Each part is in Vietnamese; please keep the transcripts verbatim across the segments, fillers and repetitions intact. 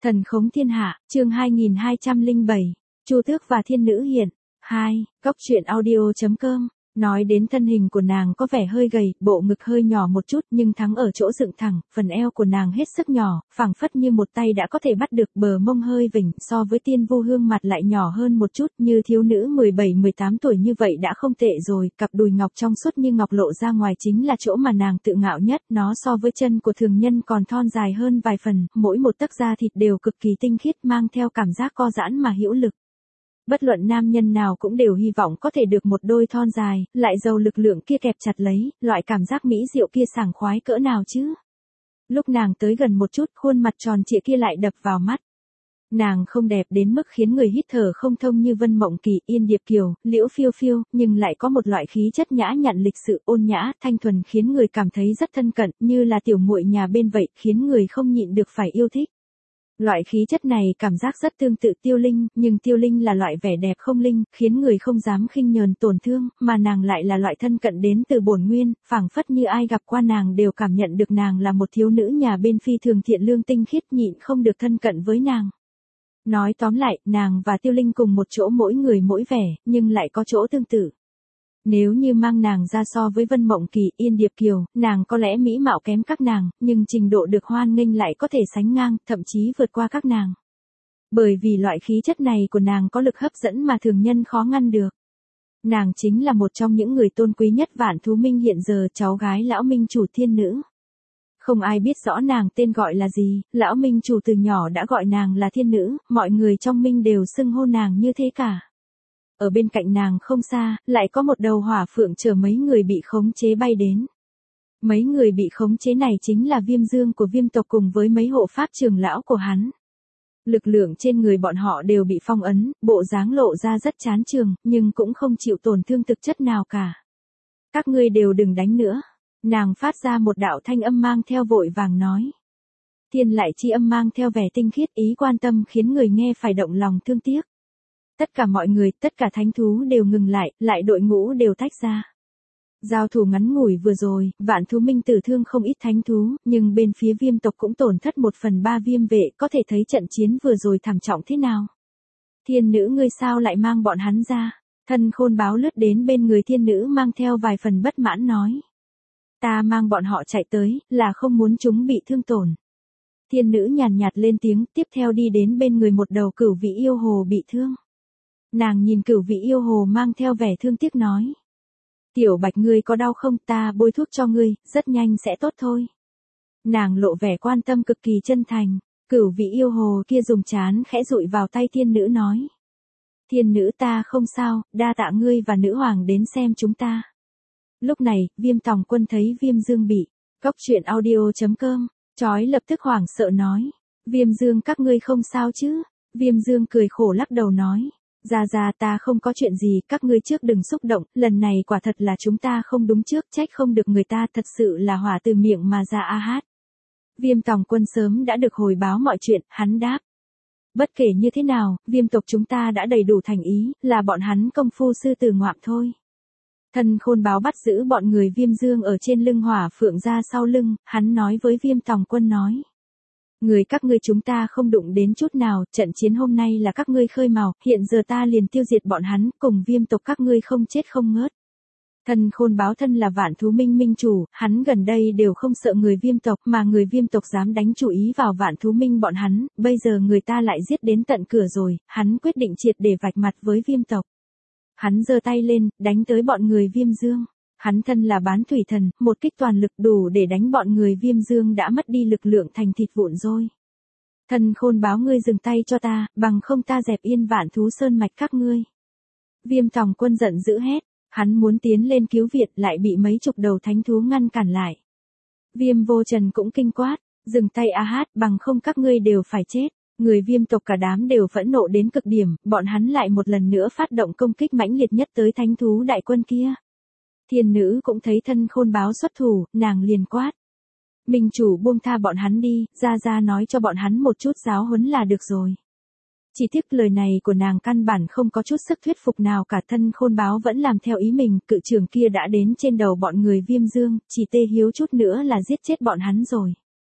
Thần khống thiên hạ, chương hai nghìn hai trăm lẻ bảy, Chu Tước và Thiên Nữ hiện. hai, Góc truyện audio chấm com. Nói đến thân hình của nàng có vẻ hơi gầy, bộ ngực hơi nhỏ một chút nhưng thắng ở chỗ dựng thẳng, phần eo của nàng hết sức nhỏ, phẳng phất như một tay đã có thể bắt được, bờ mông hơi vểnh, so với Tiên Vu Hương mặt lại nhỏ hơn một chút, như thiếu nữ mười bảy mười tám tuổi như vậy đã không tệ rồi, cặp đùi ngọc trong suốt như ngọc lộ ra ngoài chính là chỗ mà nàng tự ngạo nhất, nó so với chân của thường nhân còn thon dài hơn vài phần, mỗi một tấc da thịt đều cực kỳ tinh khiết, mang theo cảm giác co giãn mà hữu lực. Bất luận nam nhân nào cũng đều hy vọng có thể được một đôi thon dài, lại giàu lực lượng kia kẹp chặt lấy, loại cảm giác mỹ diệu kia sảng khoái cỡ nào chứ. Lúc nàng tới gần một chút, khuôn mặt tròn trịa kia lại đập vào mắt. Nàng không đẹp đến mức khiến người hít thở không thông như Vân Mộng Kỳ, Yên Điệp Kiều, Liễu Phiêu Phiêu, nhưng lại có một loại khí chất nhã nhặn lịch sự, ôn nhã, thanh thuần khiến người cảm thấy rất thân cận, như là tiểu muội nhà bên vậy, khiến người không nhịn được phải yêu thích. Loại khí chất này cảm giác rất tương tự Tiêu Linh, nhưng Tiêu Linh là loại vẻ đẹp không linh, khiến người không dám khinh nhờn tổn thương, mà nàng lại là loại thân cận đến từ bổn nguyên, phảng phất như ai gặp qua nàng đều cảm nhận được nàng là một thiếu nữ nhà bên phi thường thiện lương tinh khiết, nhịn không được thân cận với nàng. Nói tóm lại, nàng và Tiêu Linh cùng một chỗ, mỗi người mỗi vẻ, nhưng lại có chỗ tương tự. Nếu như mang nàng ra so với Vân Mộng Kỳ, Yên Điệp Kiều, nàng có lẽ mỹ mạo kém các nàng, nhưng trình độ được hoan nghênh lại có thể sánh ngang, thậm chí vượt qua các nàng. Bởi vì loại khí chất này của nàng có lực hấp dẫn mà thường nhân khó ngăn được. Nàng chính là một trong những người tôn quý nhất Vạn Thú Minh hiện giờ, cháu gái lão minh chủ Thiên Nữ. Không ai biết rõ nàng tên gọi là gì, lão minh chủ từ nhỏ đã gọi nàng là Thiên Nữ, mọi người trong minh đều xưng hô nàng như thế cả. Ở bên cạnh nàng không xa, lại có một đầu hỏa phượng chở mấy người bị khống chế bay đến. Mấy người bị khống chế này chính là Viêm Dương của Viêm tộc cùng với mấy hộ pháp trưởng lão của hắn. Lực lượng trên người bọn họ đều bị phong ấn, bộ dáng lộ ra rất chán chường, nhưng cũng không chịu tổn thương thực chất nào cả. Các ngươi đều đừng đánh nữa. Nàng phát ra một đạo thanh âm mang theo vội vàng nói. Thiên lại chi âm mang theo vẻ tinh khiết, ý quan tâm khiến người nghe phải động lòng thương tiếc. Tất cả mọi người, tất cả thánh thú đều ngừng lại, lại đội ngũ đều tách ra. Giao thủ ngắn ngủi vừa rồi, Vạn Thú Minh tử thương không ít thánh thú, nhưng bên phía Viêm tộc cũng tổn thất một phần ba viêm vệ, có thể thấy trận chiến vừa rồi thảm trọng thế nào. Thiên Nữ ngươi sao lại mang bọn hắn ra? Thân Khôn Báo lướt đến bên người Thiên Nữ mang theo vài phần bất mãn nói. Ta mang bọn họ chạy tới, là không muốn chúng bị thương tổn. Thiên Nữ nhàn nhạt lên tiếng, tiếp theo đi đến bên người một đầu cửu vị yêu hồ bị thương. Nàng nhìn cửu vị yêu hồ mang theo vẻ thương tiếc nói. Tiểu Bạch ngươi có đau không, ta bôi thuốc cho ngươi, rất nhanh sẽ tốt thôi. Nàng lộ vẻ quan tâm cực kỳ chân thành, cửu vị yêu hồ kia dùng trán khẽ dụi vào tay Thiên Nữ nói. Thiên Nữ ta không sao, đa tạ ngươi và nữ hoàng đến xem chúng ta. Lúc này, Viêm Tòng Quân thấy Viêm Dương bị, Góc truyện audio chấm com, chói lập tức hoảng sợ nói. Viêm Dương các ngươi không sao chứ? Viêm Dương cười khổ lắc đầu nói. Ra ra ta không có chuyện gì, các ngươi trước đừng xúc động, lần này quả thật là chúng ta không đúng trước, trách không được người ta, thật sự là hỏa từ miệng mà ra a hát. Viêm Tòng Quân sớm đã được hồi báo mọi chuyện, hắn đáp. Bất kể như thế nào, Viêm tộc chúng ta đã đầy đủ thành ý, là bọn hắn công phu sư tử ngoạm thôi. Thân Khôn Báo bắt giữ bọn người Viêm Dương ở trên lưng hỏa phượng ra sau lưng, hắn nói với Viêm Tòng Quân nói. Người các ngươi chúng ta không đụng đến chút nào, trận chiến hôm nay là các ngươi khơi mào, hiện giờ ta liền tiêu diệt bọn hắn, cùng Viêm tộc các ngươi không chết không ngớt. Thân Khôn Báo thân là Vạn Thú Minh minh chủ, hắn gần đây đều không sợ người Viêm tộc, mà người Viêm tộc dám đánh chủ ý vào Vạn Thú Minh bọn hắn, bây giờ người ta lại giết đến tận cửa rồi, hắn quyết định triệt để vạch mặt với Viêm tộc. Hắn giơ tay lên, đánh tới bọn người Viêm Dương. Hắn thân là bán thủy thần, một kích toàn lực đủ để đánh bọn người Viêm Dương đã mất đi lực lượng thành thịt vụn rồi. Thân Khôn Báo ngươi dừng tay cho ta, bằng không ta dẹp yên Vạn Thú Sơn mạch các ngươi. Viêm Tòng Quân giận dữ hét, hắn muốn tiến lên cứu viện lại bị mấy chục đầu thánh thú ngăn cản lại. Viêm Vô Trần cũng kinh quát, dừng tay a hát, bằng không các ngươi đều phải chết. Người Viêm tộc cả đám đều phẫn nộ đến cực điểm, bọn hắn lại một lần nữa phát động công kích mãnh liệt nhất tới thánh thú đại quân kia. Thiên Nữ cũng thấy Thân Khôn Báo xuất thủ, nàng liền quát. Minh chủ buông tha bọn hắn đi, ra ra nói cho bọn hắn một chút giáo huấn là được rồi. Chỉ tiếc lời này của nàng căn bản không có chút sức thuyết phục nào cả. Thân Khôn Báo vẫn làm theo ý mình, cự trưởng kia đã đến trên đầu bọn người Viêm Dương, chỉ tê hiếu chút nữa là giết chết bọn hắn rồi.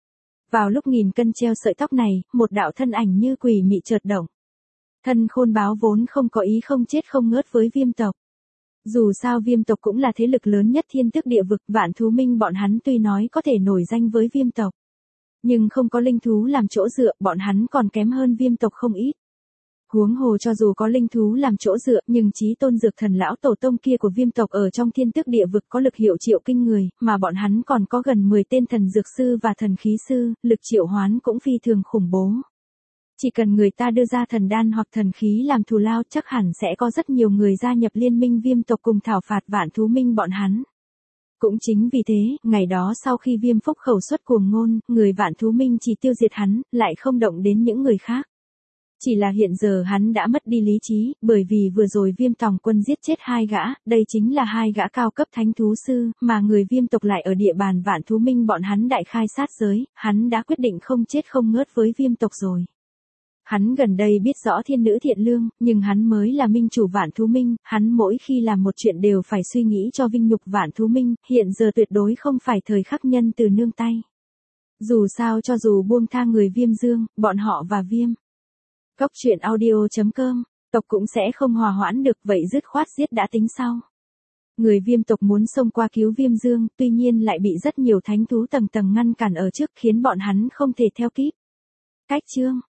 Vào lúc nghìn cân treo sợi tóc này, một đạo thân ảnh như quỷ mị chợt động. Thân Khôn Báo vốn không có ý không chết không ngớt với Viêm tộc. Dù sao Viêm tộc cũng là thế lực lớn nhất thiên tước địa vực, Vạn Thú Minh bọn hắn tuy nói có thể nổi danh với Viêm tộc, nhưng không có linh thú làm chỗ dựa, bọn hắn còn kém hơn Viêm tộc không ít. Huống hồ cho dù có linh thú làm chỗ dựa, nhưng chí tôn dược thần lão tổ tông kia của Viêm tộc ở trong thiên tước địa vực có lực hiệu triệu kinh người, mà bọn hắn còn có gần mười tên thần dược sư và thần khí sư, lực triệu hoán cũng phi thường khủng bố. Chỉ cần người ta đưa ra thần đan hoặc thần khí làm thù lao, chắc hẳn sẽ có rất nhiều người gia nhập liên minh Viêm tộc cùng thảo phạt Vạn Thú Minh bọn hắn. Cũng chính vì thế, ngày đó sau khi Viêm Phúc khẩu xuất cuồng ngôn, người Vạn Thú Minh chỉ tiêu diệt hắn, lại không động đến những người khác. Chỉ là hiện giờ hắn đã mất đi lý trí, bởi vì vừa rồi Viêm Tòng Quân giết chết hai gã, đây chính là hai gã cao cấp thánh thú sư, mà người Viêm tộc lại ở địa bàn Vạn Thú Minh bọn hắn đại khai sát giới, hắn đã quyết định không chết không ngớt với Viêm tộc rồi. Hắn gần đây biết rõ thiên nữ thiện lương, nhưng hắn mới là minh chủ Vạn Thú Minh, hắn mỗi khi làm một chuyện đều phải suy nghĩ cho vinh nhục Vạn Thú Minh, hiện giờ tuyệt đối không phải thời khắc nhân từ nương tay. Dù sao cho dù buông tha người Viêm Dương, bọn họ và Viêm Cốc truyện audio chấm com, tộc cũng sẽ không hòa hoãn được, vậy dứt khoát giết đã tính sau. Người Viêm tộc muốn xông qua cứu Viêm Dương, tuy nhiên lại bị rất nhiều thánh thú tầng tầng ngăn cản ở trước, khiến bọn hắn không thể theo kịp. Cách chương